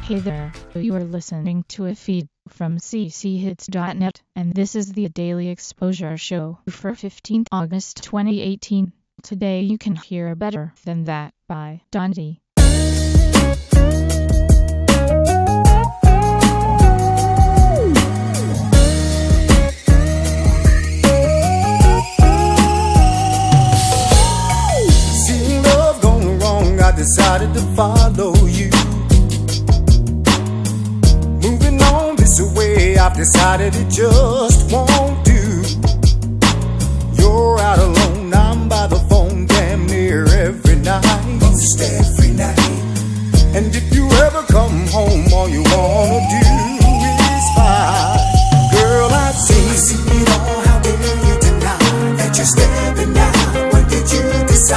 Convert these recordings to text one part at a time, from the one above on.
Hey there, you are listening to a feed from cchits.net, and this is the Daily Exposure Show for 15th August 2018. Today you can hear Better Than That by Dante. Seeing love going wrong, I decided to follow you. Moving on this way, I've decided it just won't do. You're out alone, I'm by the phone damn near every night. Most every night. And if you ever come home, all you wanna do is fight. Girl, I've seen it all, how dare you deny that you're stepping out? When did you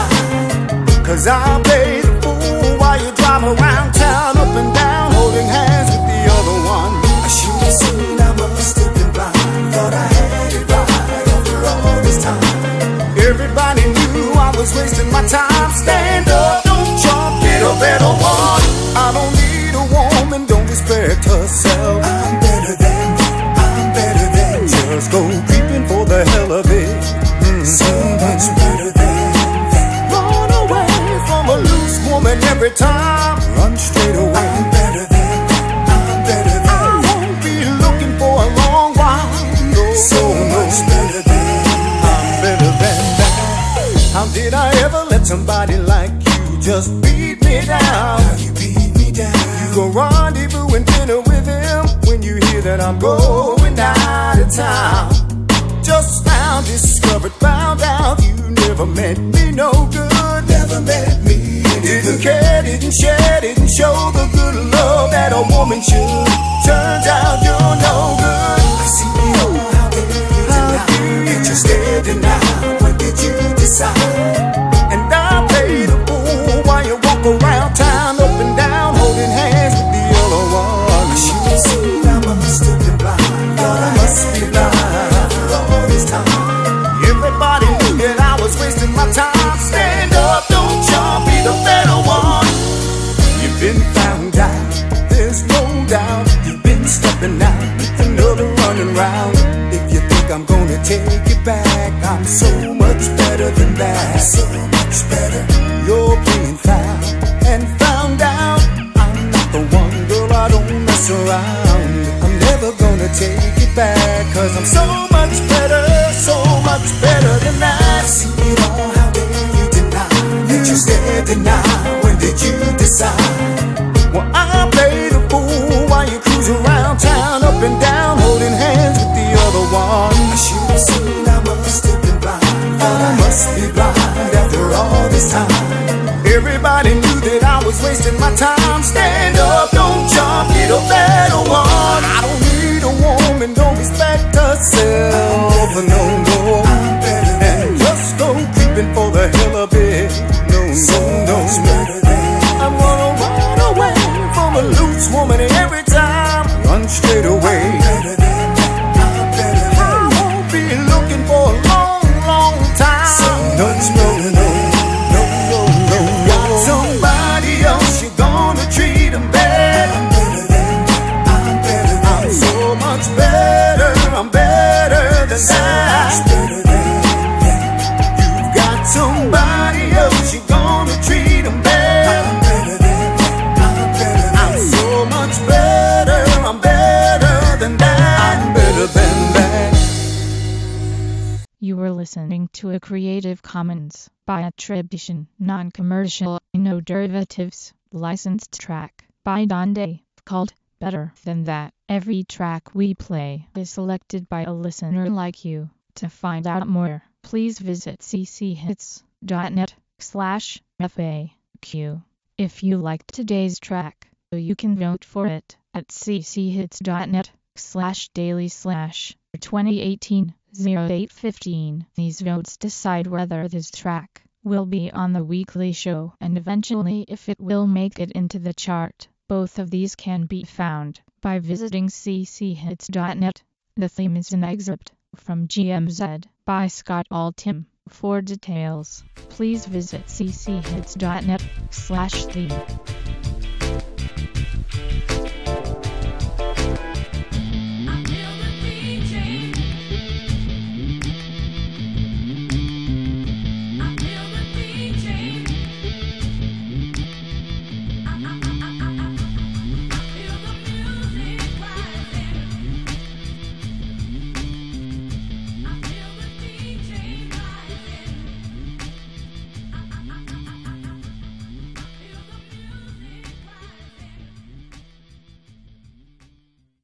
decide? Cause I'll play the fool while you drive around town, up and down, holding hands with the other one. I should have seen, I must have been blind. Thought I had it right after all this time. Everybody knew I was wasting my time. Stand up, don't jump, get a better one. I don't need a woman, don't respect herself. I'm better than, I'm better than. Just go creeping for the hell of it. So much better than that. Run away from a loose woman every time. Run straight away. I'm better than, I'm better than. I won't be looking for a long while. No, so much better than, I'm better than that. How did I ever let somebody like you just beat me down? How you beat me down? You go rendezvous and dinner with him when you hear that I'm going out of town. Just now discovered, found out you never meant me no good. Never meant me. Didn't care, didn't share, didn't show the good love that a woman should. Turns out you're no good. I see it all, how dare you deny that you're scared to now? When did you decide? And I play the fool while you walk around town, up and down, holding hands with the other one. I should have seen, I must have been blind. Thought I must be blind after all this time. Everybody knew that I was wasting my time. Stand up, don't jump, be the better one. You've been found out, there's no doubt. You've been stepping out with another running round. If you think I'm gonna take it back, I'm so much better than that. I'm so much better. You're playing foul and found out. I'm not the one, girl, I don't mess around. I'm never gonna take it back, cause I'm so much better, so much better than that. See it all, how dare you deny that you're scared to now? When did you decide? Well, I play the fool while you cruise around town, up and down, holding hands with the other one. I should have seen, I must have been blind. Thought I must be blind after all this time. Everybody knew that I was wasting my time. Stand up, don't jump, get a better one. I don't need a woman, don't respect herself. No, no, I'm better than. And just go creeping for the hell of it. No, so no, better than. I'm gonna run away from a loose woman every time. Run straight away. I'm better than, I'm better than. I won't be looking for a long, long time. So much better than. Somebody else, you're gonna treat them better. I'm better than, I'm better than. I'm so much better, I'm better than so that. Much better than that. You've got somebody else, you're gonna treat them better. I'm better than, I'm better than. I'm so much better, I'm better than that. I'm better than that. You were listening to a Creative Commons by attribution, non-commercial, no derivatives, licensed track by Dante, called Better Than That. Every track we play is selected by a listener like you. To find out more, please visit cchits.net/FAQ. If you liked today's track, you can vote for it at cchits.net/daily/2018-0815. These votes decide whether this track will be on the weekly show and eventually if it will make it into the chart. Both of these can be found by visiting cchits.net. The theme is an excerpt from GMZ by Scott Altham. For details, please visit cchits.net/theme.